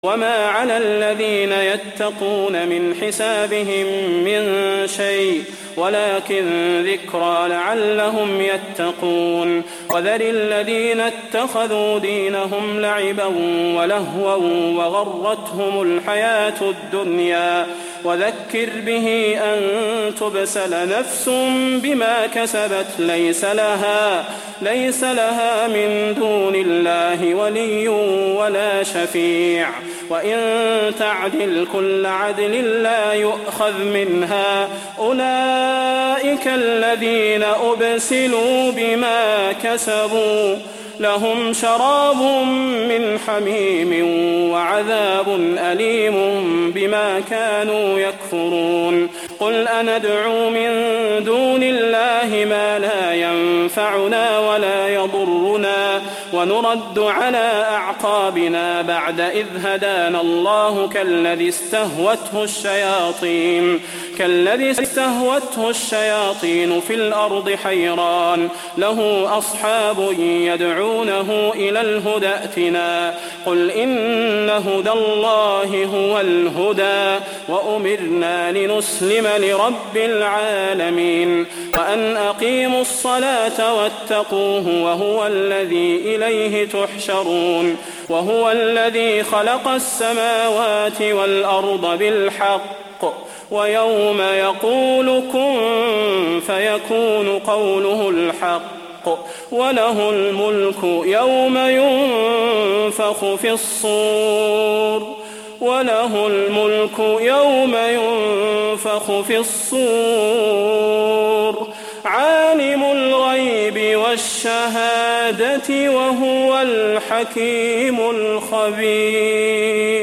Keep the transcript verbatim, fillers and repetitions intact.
وما على الذين يتقون من حسابهم من شيء ولكن ذكرى لعلهم يتقون. وذر الذين اتخذوا دينهم لعبا ولهوا وغرتهم الحياة الدنيا وذكر به أن تبسل نفس بما كسبت ليس لها, ليس لها من دون الله ولي ولا شفيع وإن تعدل كل عدل لا يؤخذ منها أولئك الذين أبسلوا بما كسبوا لهم شراب من حميم وعذاب أليم بما كانوا يكفرون. قل أندعو من دون الله ما لا ينفعنا ولا يضرنا ونرد على أعقابنا بعد إذ هدانا الله كالذي استهوته الشياطين كالذي استهوته الشياطين في الأرض حيران له أصحاب يدعونه إلى الهدى ائتنا قل إن هدى الله هو الهدى وأمرنا لنسلم لرب العالمين وأن أقيموا الصلاة واتقوه وهو الذي إليه تحشرون. وهو الذي خلق السماوات والأرض بالحق ويوم يقول كن فيكون قوله الحق وله الملك يوم ينفخ في الصور وله الملك يوم ينفخ في الصور عالم الغيب والشهادة وهو الحكيم الخبير.